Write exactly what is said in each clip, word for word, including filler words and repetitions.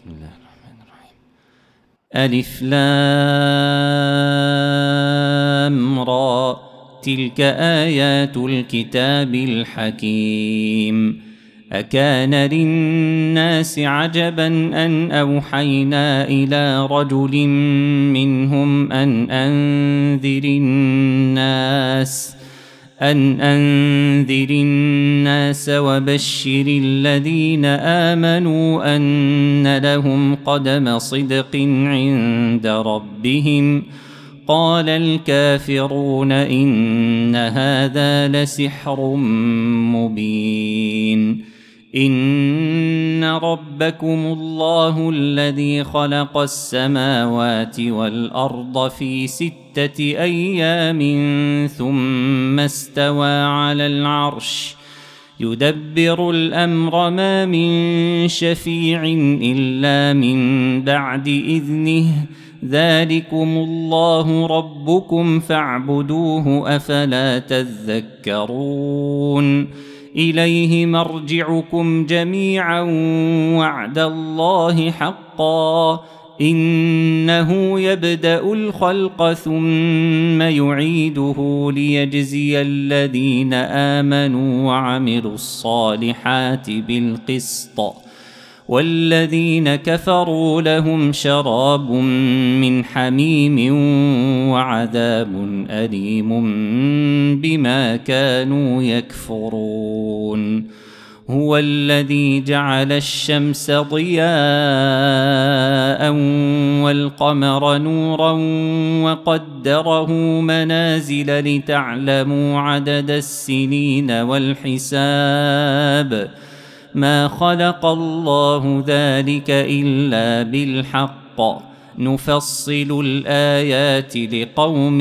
بسم الله الرحمن الرحيم. ألف لام را، تلك آيات الكتاب الحكيم. أكان للناس عجبا أن أوحينا إلى رجل منهم أن أنذر الناس أن أنذر الناس وبشر الذين آمنوا أن لهم قدم صدق عند ربهم. قال الكافرون إن هذا لسحر مبين. إن ربكم الله الذي خلق السماوات والأرض في ستة أيام ثم استوى على العرش يدبر الأمر ما من شفيع إلا من بعد إذنه ذلكم الله ربكم فاعبدوه أفلا تذكرون. إليه مرجعكم جميعا وعد الله حقا إنه يبدأ الخلق ثم يعيده ليجزي الذين آمنوا وعملوا الصالحات بالقسط والذين كفروا لهم شراب من حميم وعذاب أليم بما كانوا يكفرون. هو الذي جعل الشمس ضياء والقمر نورا وقدره منازل لتعلموا عدد السنين والحساب ما خلق الله ذلك إلا بالحق نفصل الآيات لقوم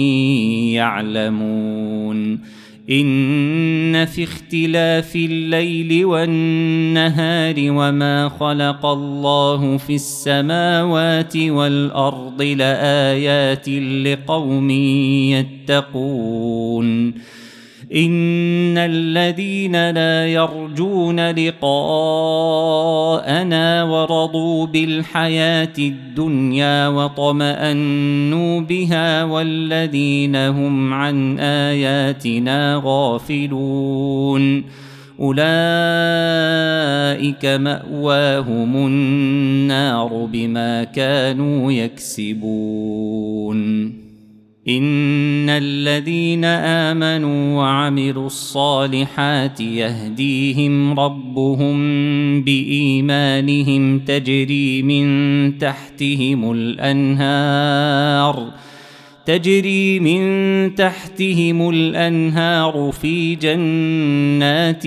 يعلمون. إن في اختلاف الليل والنهار وما خلق الله في السماوات والأرض لآيات لقوم يتقون. إن الذين لا يرجون لقاءنا ورضوا بالحياة الدنيا وطمأنوا بها والذين هم عن آياتنا غافلون أولئك مأواهم النار بما كانوا يكسبون. إن الذين آمنوا وعملوا الصالحات يهديهم ربهم بإيمانهم تجري من تحتهم الأنهار تجري من تحتهم الأنهار في جنات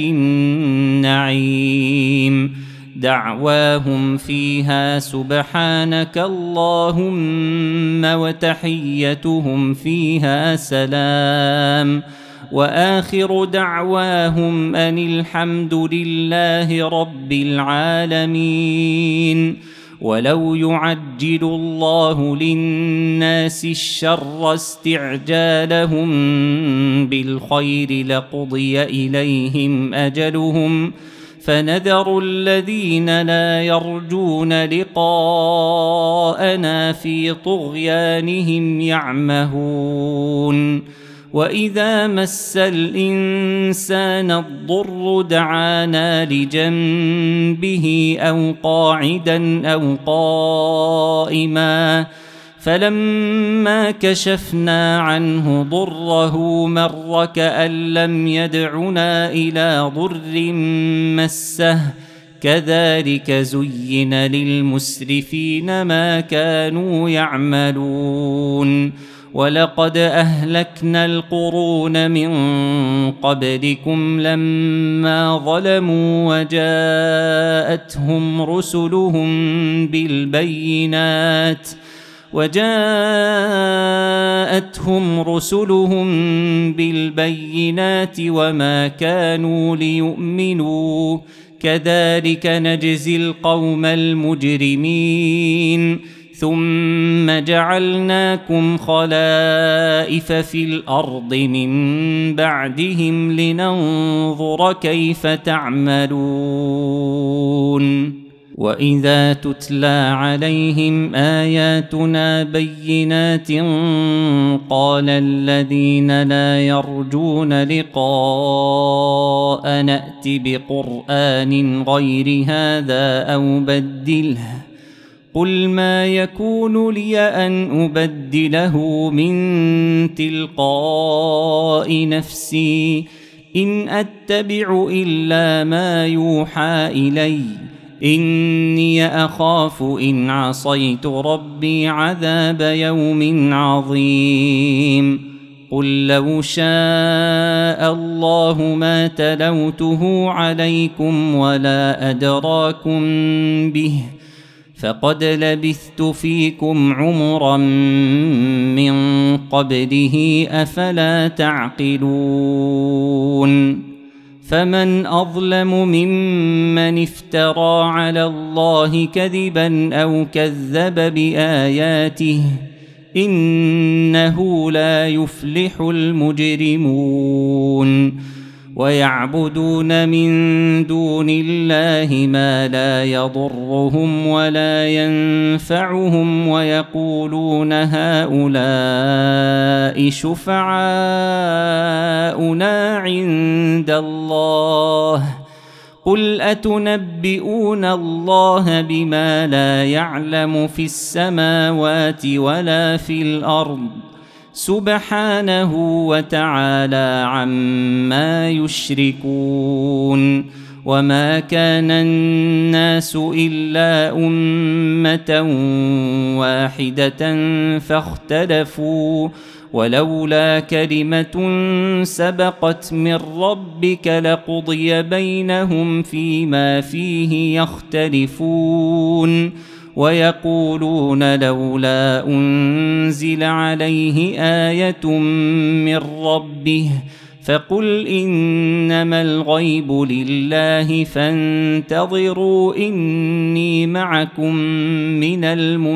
النعيم دعواهم فيها سبحانك اللهم وتحيتهم فيها سلام وآخر دعواهم أن الحمد لله رب العالمين. ولو يعجل الله للناس الشر استعجالهم بالخير لقضي إليهم أجلهم فنذر الذين لا يرجون لقاءنا في طغيانهم يعمهون. وإذا مس الإنسان الضر دعانا لجنبه أو قاعدا أو قائما فلما كشفنا عنه ضره مر كأن لم يدعنا إلى ضر مسه كذلك زين للمسرفين ما كانوا يعملون. ولقد أهلكنا القرون من قبلكم لما ظلموا وجاءتهم رسلهم بالبينات وجاءتهم رسلهم بالبينات وما كانوا ليؤمنوا كذلك نجزي القوم المجرمين. ثم جعلناكم خلائف في الأرض من بعدهم لننظر كيف تعملون. وإذا تتلى عليهم آياتنا بينات قال الذين لا يرجون لقاء نأت بقرآن غير هذا أو بدله قل ما يكون لي أن أبدله من تلقاء نفسي إن أتبع إلا ما يوحى إلي إني أخاف إن عصيت ربي عذاب يوم عظيم قل لو شاء الله ما تلوته عليكم ولا أدراكم به فقد لبثت فيكم عمرا من قبله أفلا تعقلون فمن أظلم ممن افترى على الله كذبا أو كذب بآياته إنه لا يفلح المجرمون ويعبدون من دون الله ما لا يضرهم ولا ينفعهم ويقولون هؤلاء شفعاؤنا عند الله قل أتنبئون الله بما لا يعلم في السماوات ولا في الأرض سبحانه وتعالى عما يشركون وما كان الناس إلا أمة واحدة فاختلفوا ولولا كلمة سبقت من ربك لقضي بينهم فيما فيه يختلفون ويقولون لولا أنزل عليه آية من ربه فقل إنما الغيب لله فانتظروا إني معكم من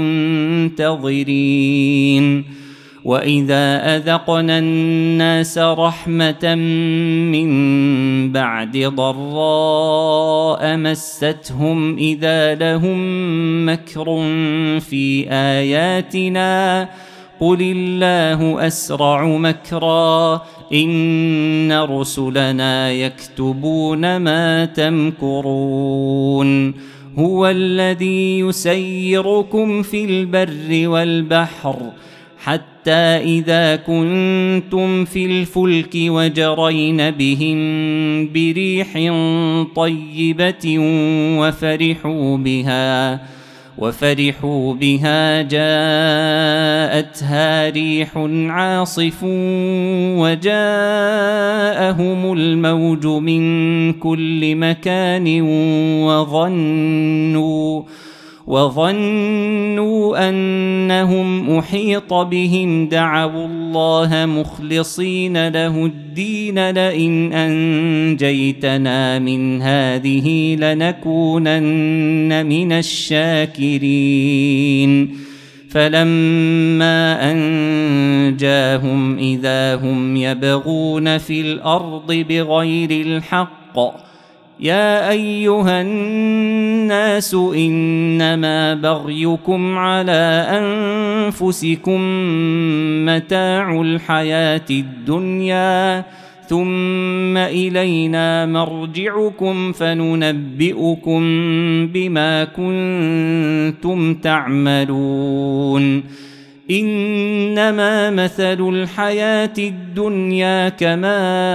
المنتظرين وإذا أذقنا الناس رحمة من بعد ضراء مستهم إذا لهم مكر في آياتنا قل الله أسرع مكرا إن رسلنا يكتبون ما تمكرون هو الذي يسيركم في البر والبحر حتى إذا كنتم في الفلك وجرين بهم بريح طيبة وفرحوا بها وفرحوا بها جاءتها ريح عاصف وجاءهم الموج من كل مكان وظنوا وظنوا أنهم أحيط بهم دعوا الله مخلصين له الدين لئن أنجيتنا من هذه لنكونن من الشاكرين فلما أنجاهم إذا هم يبغون في الأرض بغير الحق يا أيها الناس إنما بغيكم على أنفسكم متاع الحياة الدنيا ثم إلينا مرجعكم فننبئكم بما كنتم تعملون إنما مثل الحياة الدنيا كماء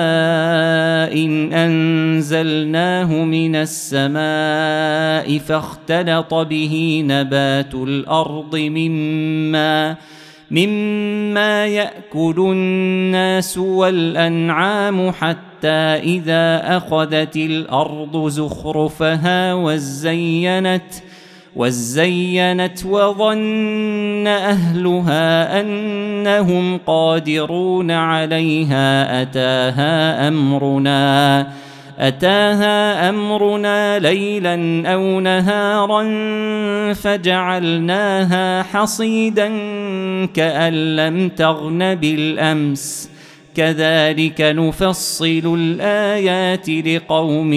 إن أنزلناه من السماء فاختلط به نبات الأرض مما مما يأكل الناس والأنعام حتى إذا أخذت الأرض زخرفها وزينت وزينت وظن أهلها أنهم قادرون عليها أتاها أمرنا أتاها أمرنا ليلا أو نهارا فجعلناها حصيدا كأن لم تغن بالأمس كذلك نفصل الآيات لقوم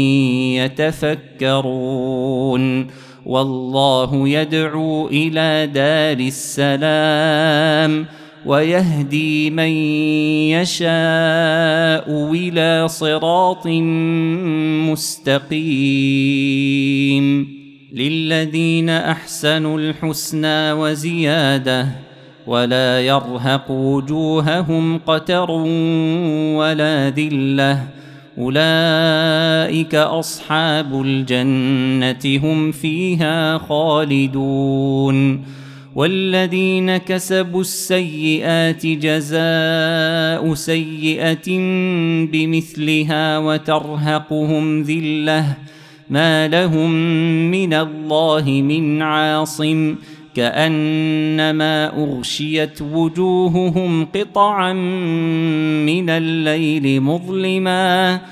يتفكرون والله يدعو إلى دار السلام ويهدي من يشاء إلى صراط مستقيم للذين أحسنوا الحسنى وزيادة ولا يرهق وجوههم قتر ولا ذلة أولئك أصحاب الجنة هم فيها خالدون والذين كسبوا السيئات جزاء سيئة بمثلها وترهقهم ذلة ما لهم من الله من عاصم كأنما أغشيت وجوههم قطعا من الليل مظلما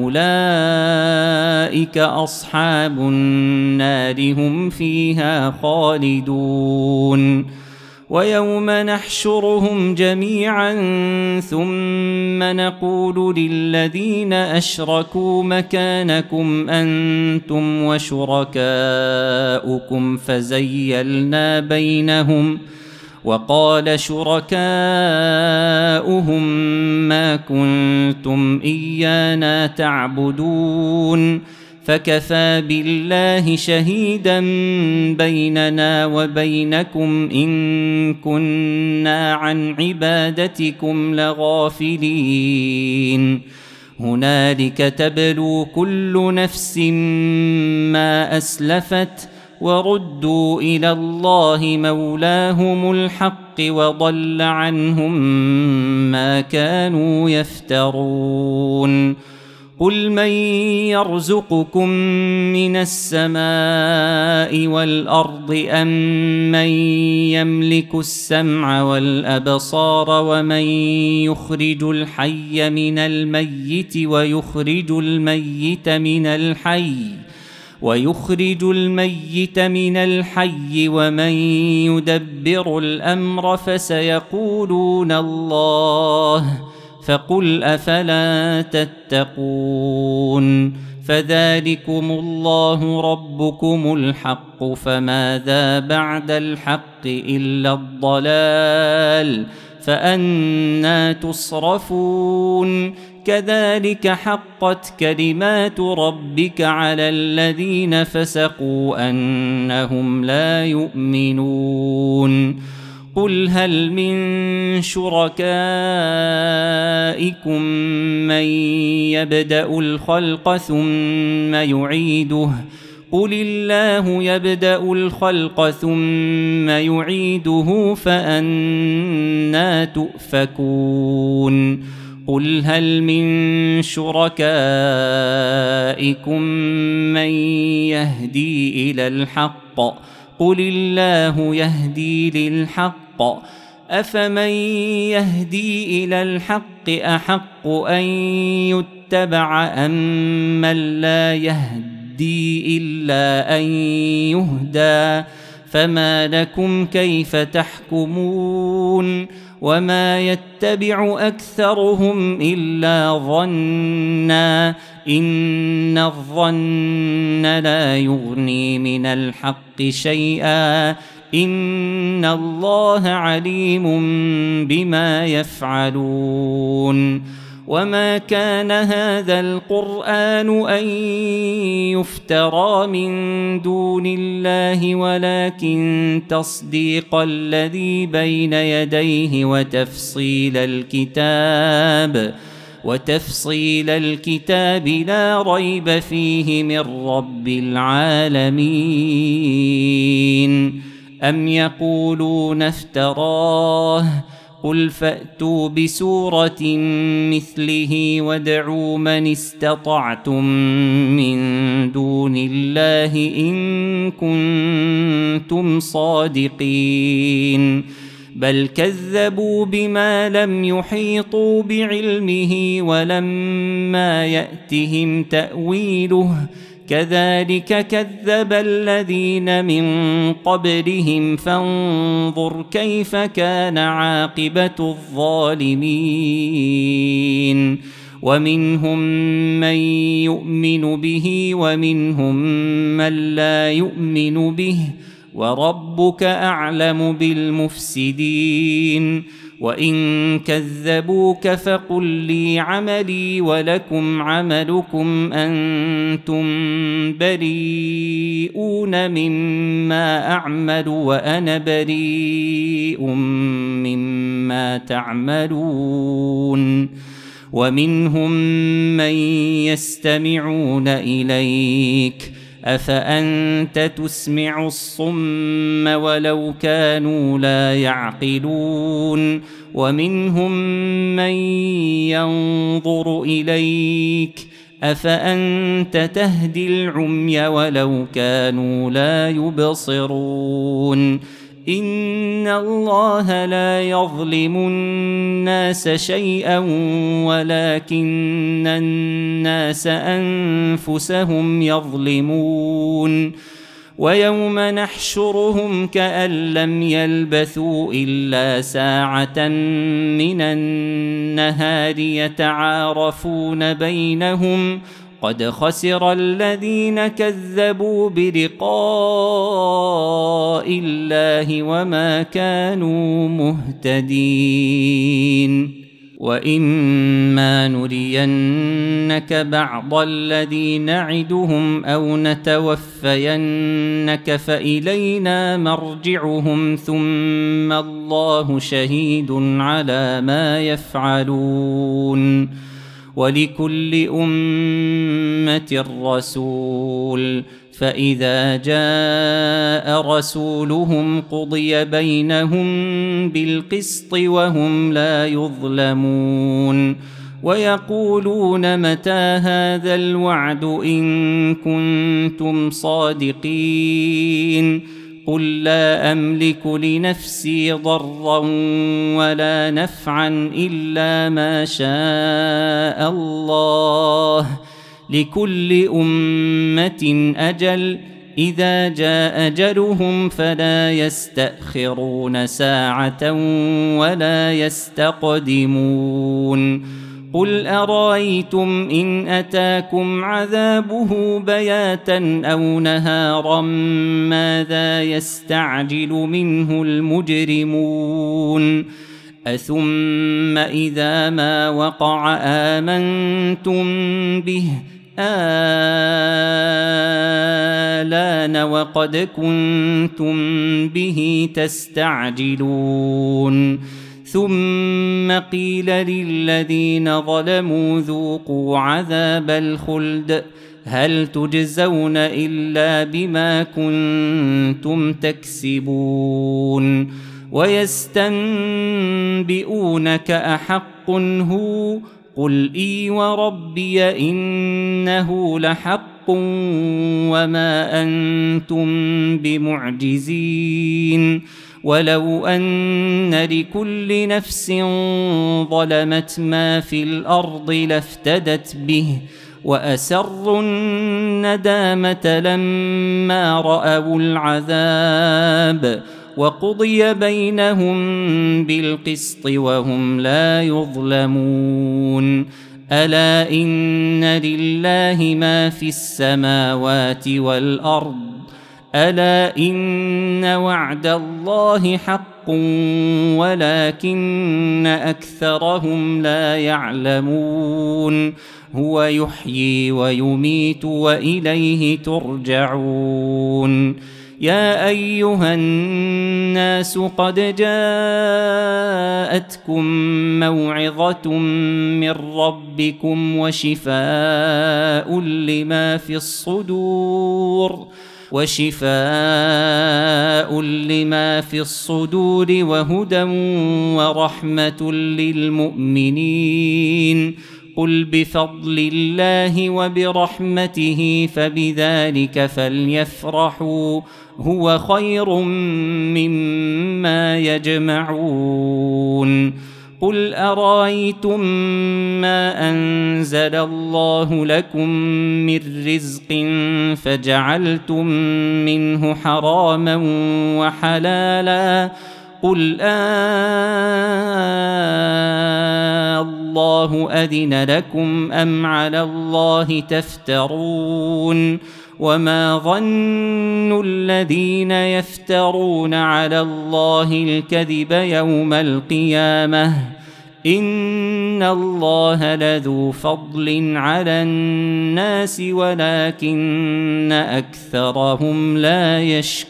أولئك أصحاب النار هم فيها خالدون ويوم نحشرهم جميعا ثم نقول للذين أشركوا مكانكم أنتم وشركاؤكم فزيلنا بينهم وقال شركاؤهم ما كنتم إيانا تعبدون فكفى بالله شهيدا بيننا وبينكم إن كنا عن عبادتكم لغافلين هنالك تبلو كل نفس ما أسلفت وردوا إلى الله مولاهم الحق وضل عنهم ما كانوا يفترون قل من يرزقكم من السماء والأرض أم من يملك السمع والأبصار ومن يخرج الحي من الميت ويخرج الميت من الحي ويخرج الميت من الحي ومن يدبر الأمر فسيقولون الله فقل أفلا تتقون فذلكم الله ربكم الحق فماذا بعد الحق إلا الضلال فأنى تصرفون كذلك حقت كلمات ربك على الذين فسقوا أنهم لا يؤمنون قل هل من شركائكم من يبدأ الخلق ثم يعيده قل الله يبدأ الخلق ثم يعيده فأنى تؤفكون قل هل من شركائكم من يهدي إلى الحق قل الله يهدي للحق أفمن يهدي إلى الحق أحق أن يتبع أم من لا يهدي إلا أن يهدى فما لكم كيف تحكمون وما يتبع أكثرهم إلا ظنا إن الظن لا يغني من الحق شيئا إن الله عليم بما يفعلون وما كان هذا القرآن أن يفترى من دون الله ولكن تصديق الذي بين يديه وتفصيل الكتاب وتفصيل الكتاب لا ريب فيه من رب العالمين أم يقولون افتراه قل فأتوا بسورة مثله وادعوا من استطعتم من دون الله إن كنتم صادقين بل كذبوا بما لم يحيطوا بعلمه ولما يأتهم تأويله كذلك كذب الذين من قبلهم فانظر كيف كان عاقبة الظالمين ومنهم من يؤمن به ومنهم من لا يؤمن به وربك أعلم بالمفسدين وإن كذبوك فقل لي عملي ولكم عملكم أنتم بريئون مما أعمل وأنا بريء مما تعملون ومنهم من يستمعون إليك أفأنت تسمع الصم ولو كانوا لا يعقلون ومنهم من ينظر إليك أفأنت تهدي العمي ولو كانوا لا يبصرون إن الله لا يظلم الناس شيئا ولكن الناس أنفسهم يظلمون ويوم نحشرهم كأن لم يلبثوا إلا ساعة من النهار يتعارفون بينهم قد خسر الذين كذبوا بلقاء الله وما كانوا مهتدين وإما نرينك بعض الذي نعدهم أو نتوفينك فإلينا مرجعهم ثم الله شهيد على ما يفعلون ولكل أمة رسول فإذا جاء رسولهم قضي بينهم بالقسط وهم لا يظلمون ويقولون متى هذا الوعد إن كنتم صادقين قل لا أملك لنفسي ضرا ولا نفعا إلا ما شاء الله لكل أمة أجل إذا جاء أجلهم فلا يستأخرون ساعة ولا يستقدمون قل أرأيتم إن أتاكم عذابه بياتا أو نهارا ماذا يستعجل منه المجرمون أثم إذا ما وقع آمنتم به آلان وقد كنتم به تستعجلون ثم قيل للذين ظلموا ذوقوا عذاب الخلد هل تجزون إلا بما كنتم تكسبون ويستنبئونك أحق هو قل إي وربي إنه لحق وما أنتم بمعجزين ولو أن لكل نفس ظلمت ما في الأرض لافتدت به وأسروا الندامة لما رأوا العذاب وقضي بينهم بالقسط وهم لا يظلمون ألا إن لله ما في السماوات والأرض ألا إن وعد الله حق ولكن أكثرهم لا يعلمون هو يحيي ويميت وإليه ترجعون يا أيها الناس قد جاءتكم موعظة من ربكم وشفاء لما في الصدور وشفاء لما في الصدور وهدى ورحمة للمؤمنين قل بفضل الله وبرحمته فبذلك فليفرحوا هو خير مما يجمعون قل أرايتم ما أنزل الله لكم من رزق فجعلتم منه حراما وحلالا قل آه الله أذن لكم أم على الله تفترون وما ظن الذين يفترون على الله الكذب يوم القيامة إن الله لذو فضل على الناس ولكن أكثرهم لا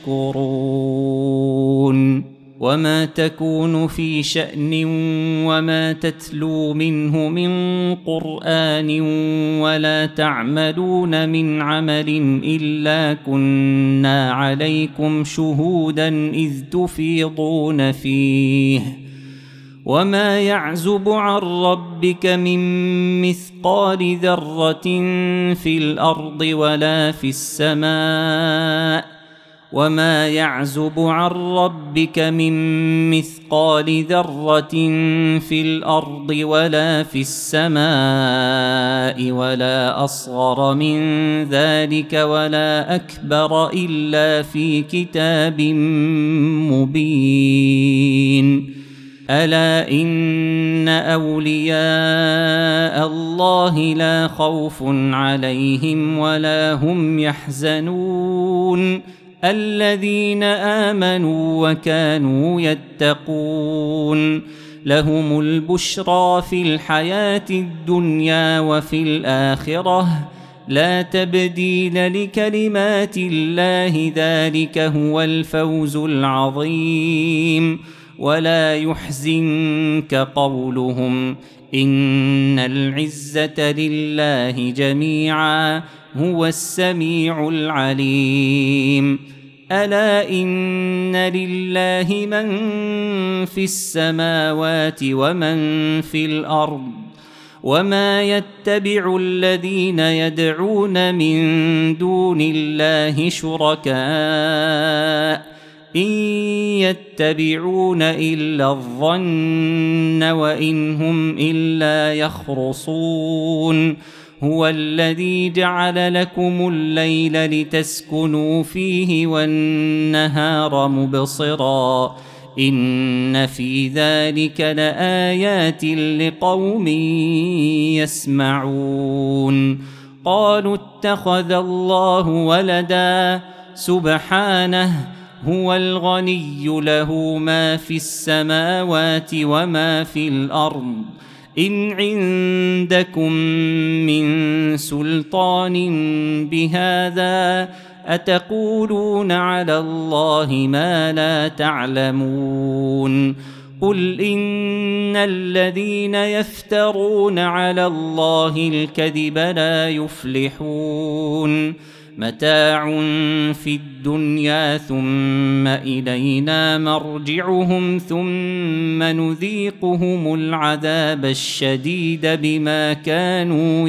يشكرون وما تكون في شأن وما تتلو منه من قرآن ولا تعملون من عمل إلا كنا عليكم شهودا إذ تفيضون فيه وما يعزب عن ربك من مثقال ذرة في الأرض ولا في السماء وما يعزب عن ربك من مثقال ذرة في الأرض ولا في السماء ولا أصغر من ذلك ولا أكبر إلا في كتاب مبين ألا إن أولياء الله لا خوف عليهم ولا هم يحزنون الذين آمنوا وكانوا يتقون لهم البشرى في الحياة الدنيا وفي الآخرة لا تبديل لكلمات الله ذلك هو الفوز العظيم ولا يحزنك قولهم إن العزة لله جميعا هو السميع العليم ألا إن لله من في السماوات ومن في الأرض وما يتبع الذين يدعون من دون الله شركاء إن يتبعون إلا الظن وإن هم إلا يخرصون هو الذي جعل لكم الليل لتسكنوا فيه والنهار مبصرا إن في ذلك لآيات لقوم يسمعون قالوا اتخذ الله ولدا سبحانه هو الغني له ما في السماوات وما في الأرض إن عندكم من سلطان بهذا أتقولون على الله ما لا تعلمون قل إن الذين يفترون على الله الكذب لا يفلحون متاع في الدنيا ثم إلينا مرجعهم ثم نذيقهم العذاب الشديد بما كانوا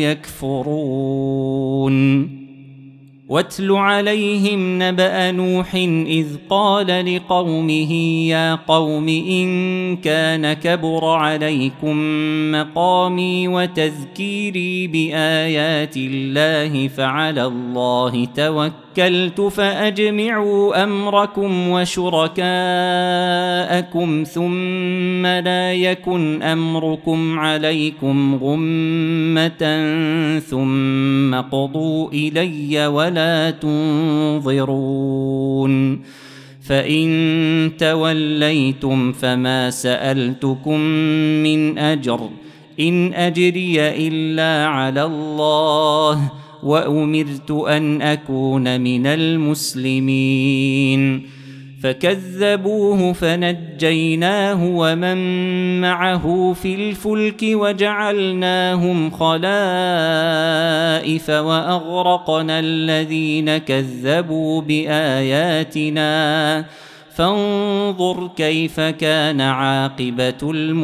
يكفرون واتل عليهم نبأ نوح إذ قال لقومه يا قوم إن كان كبر عليكم مقامي وتذكيري بآيات الله فعلى الله توكلت فأجمعوا أمركم وشركاءكم ثم لا يكن أمركم عليكم غمة ثم قضوا إلي ولا لا تنظرون فإن توليتم فما سألتكم من أجر إن أجري إلا على الله وأمرت أن أكون من المسلمين فكذبوه فنجيناه ومن معه في الفلك وجعلناهم خلائف وأغرقنا الذين كذبوا بآياتنا فانظر كيف كان عاقبة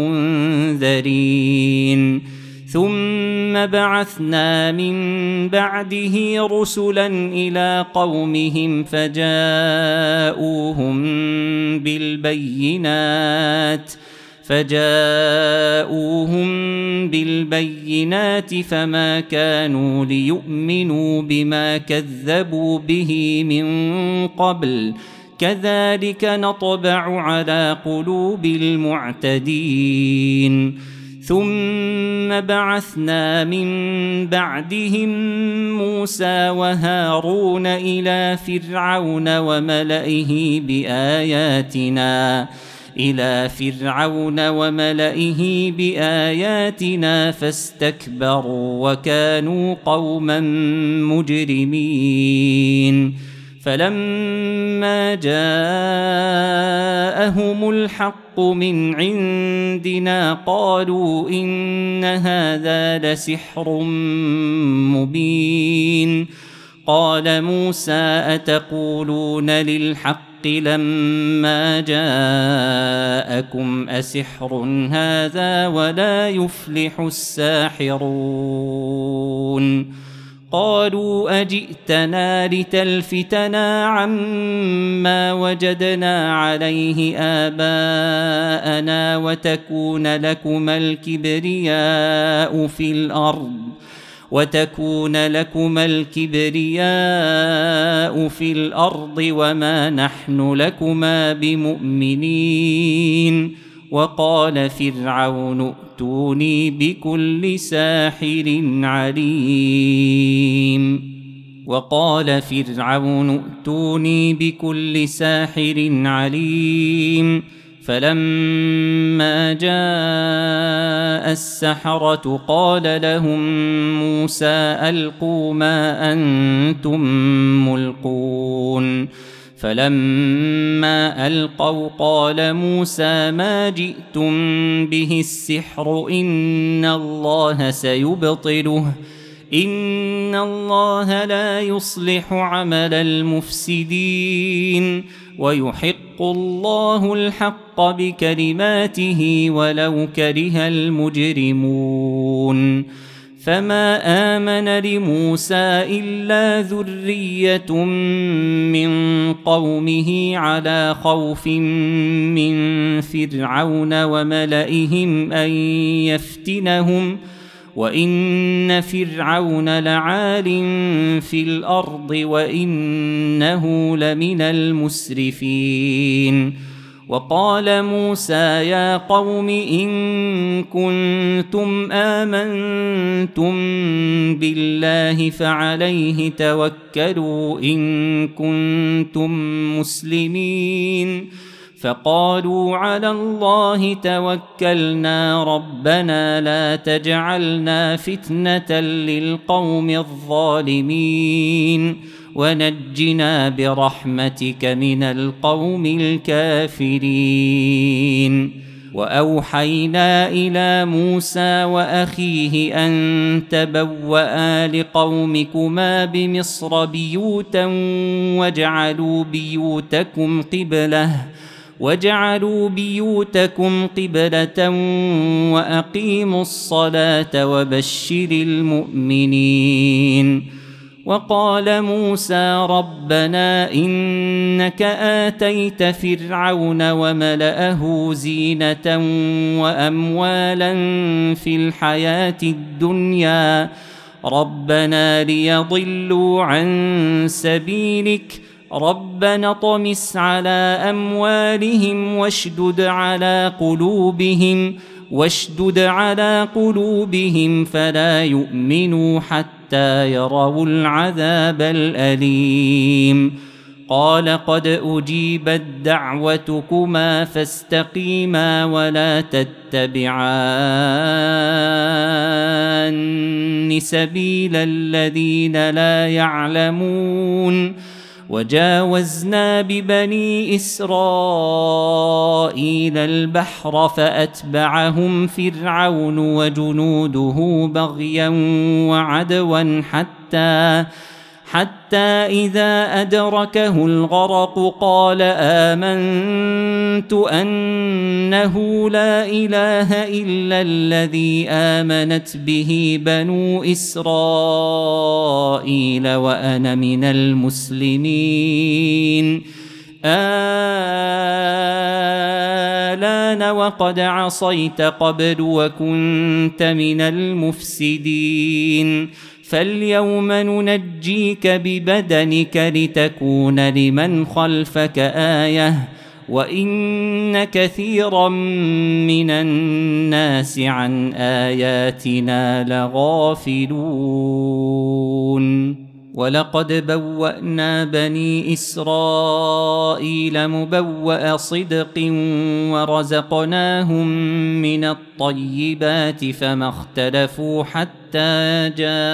المنذرين ثم بعثنا من بعده رسلا إلى قومهم فجاءوهم بالبينات فجاءوهم بالبينات فما كانوا ليؤمنوا بما كذبوا به من قبل كذلك نطبع على قلوب المعتدين ثم بعثنا من بعدهم موسى وهارون إلى فرعون وملئه بآياتنا إلى فرعون وملئه بآياتنا فاستكبروا وكانوا قوما مجرمين فلما جاءهم الحق من عندنا قالوا إن هذا لسحر مبين قال موسى أتقولون للحق لما جاءكم أسحر هذا ولا يفلح الساحرون قالوا أجئتنا لتلفتنا عما وجدنا عليه آباءنا وتكون لكما الكبرياء في الأرض وتكون لكما الكبرياء في الأرض وما نحن لكما بمؤمنين وقال فرعون ائتوني بكل ساحر عليم وقال فرعون ائتوني بكل ساحر عليم فلما جاء السحرة قال لهم موسى ألقوا ما أنتم ملقون فلما ألقوا قال موسى ما جئتم به السحر إن الله سيبطله إن الله لا يصلح عمل المفسدين ويحق الله الحق بكلماته ولو كره المجرمون فما آمن لموسى إلا ذرية من قومه على خوف من فرعون وملئهم أن يفتنهم وإن فرعون لعال في الأرض وإنه لمن المسرفين وقال موسى يا قوم إن كنتم آمنتم بالله فعليه توكلوا إن كنتم مسلمين فقالوا على الله توكلنا ربنا لا تجعلنا فتنة للقوم الظالمين ونجنا برحمتك من القوم الكافرين وأوحينا إلى موسى وأخيه أن تبوأ لقومكما بمصر بيوتا واجعلوا بيوتكم قبلة واجعلوا بيوتكم قبلة وأقيموا الصلاة وبشر المؤمنين وقال موسى ربنا إنك آتيت فرعون وملأه زينة وأموالا في الحياة الدنيا ربنا ليضلوا عن سبيلك ربنا طمس على أموالهم واشدد على قلوبهم واشدد على قلوبهم فلا يؤمنوا حتى يروا العذاب الأليم قال قد أجيبت دعوتكما فاستقيما ولا تتبعان سبيل الذين لا يعلمون وجاوزنا ببني إسرائيل البحر فأتبعهم فرعون وجنوده بغيا وعدوا حتى حتى إذا أدركه الغرق قال آمنت أنه لا إله إلا الذي آمنت به بنو إسرائيل وأنا من المسلمين آلام الآن وقد عصيت قبل وكنت من المفسدين فاليوم ننجيك ببدنك لتكون لمن خلفك آية وإن كثيرا من الناس عن آياتنا لغافلون ولقد بوأنا بني إسرائيل مبوأ صدق ورزقناهم من الطيبات فما اختلفوا حتى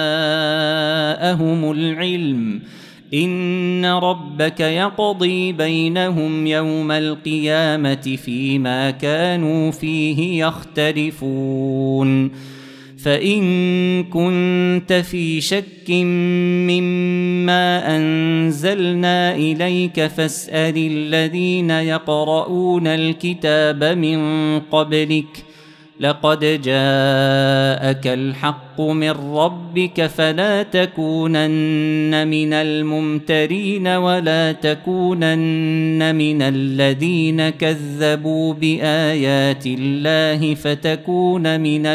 جاءهم العلم إن ربك يقضي بينهم يوم القيامة فيما كانوا فيه يختلفون فإن كنت في شك مما أنزلنا إليك فاسأل الذين يقرؤون الكتاب من قبلك لقد جاءك الحق من ربك فلا تكونن من الممترين ولا تكونن من الذين كذبوا بآيات الله فتكون من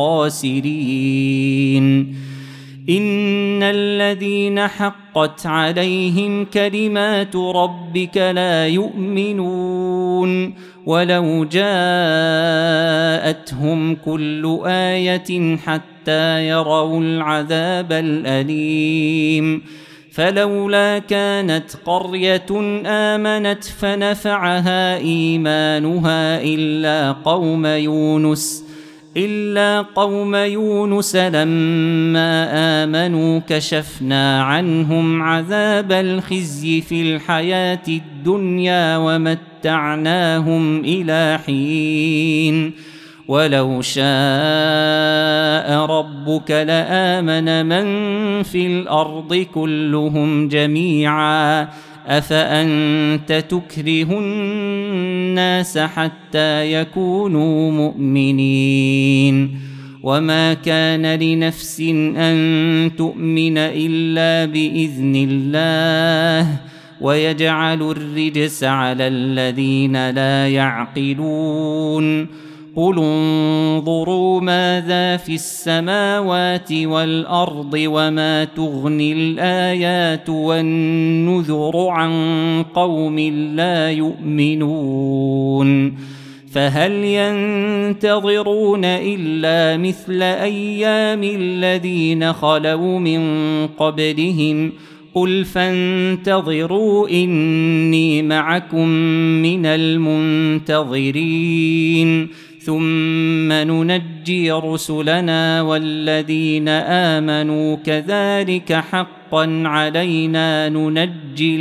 الخاسرين إن الذين حقت عليهم كلمات ربك لا يؤمنون ولو جاءتهم كل آية حتى يروا العذاب الأليم فلولا كانت قرية آمنت فنفعها إيمانها إلا قوم يونس إلا قوم يونس لما آمنوا كشفنا عنهم عذاب الخزي في الحياة الدنيا ومتعناهم إلى حين ولو شاء ربك لآمن من في الأرض كلهم جميعا أفأنت تكره الناس حتى يكونوا مؤمنين وما كان لنفس أن تؤمن إلا بإذن الله ويجعل الرجس على الذين لا يعقلون قل انظروا ماذا في السماوات والأرض وما تغني الآيات والنذر عن قوم لا يؤمنون فهل ينتظرون إلا مثل أيام الذين خلوا من قبلهم قل فانتظروا إني معكم من المنتظرين ثم ننجي رسلنا والذين آمنوا كذلك حقا علينا ننجي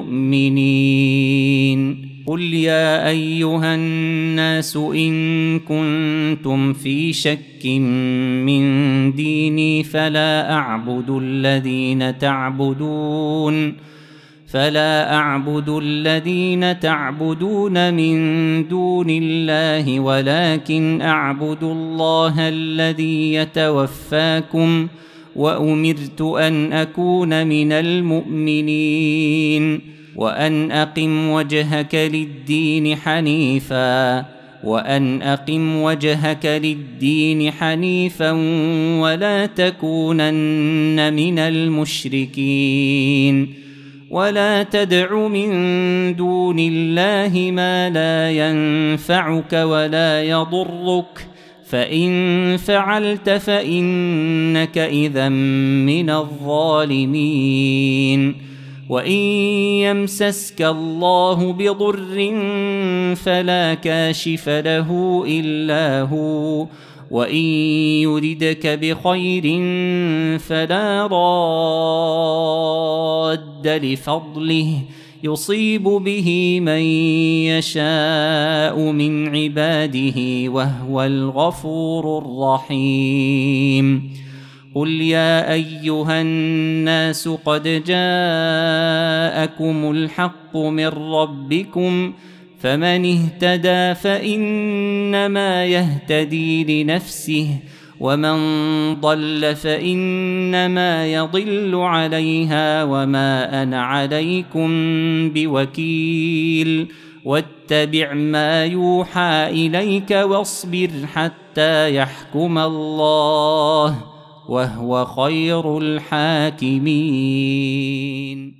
المؤمنين قل يا أيها الناس إن كنتم في شك من ديني فلا أعبد الذين تعبدون فلا أعبد الذين تعبدون من دون الله ولكن أعبد الله الذي يتوفاكم وأمرت أن أكون من المؤمنين وأن أقم وجهك للدين حنيفا وأن أقم وجهك للدين حنيفا ولا تكونن من المشركين ولا تدع من دون الله ما لا ينفعك ولا يضرك فإن فعلت فإنك إذا من الظالمين وإن يمسسك الله بضر فلا كاشف له إلا هو وإن يردك بخير فلا راد لفضله يصيب به من يشاء من عباده وهو الغفور الرحيم قل يا أيها الناس قد جاءكم الحق من ربكم فمن اهتدى فإنما يهتدي لنفسه ومن ضل فإنما يضل عليها وما أنا عليكم بوكيل اتبع ما يوحى إليك واصبر حتى يحكم الله وهو خير الحاكمين.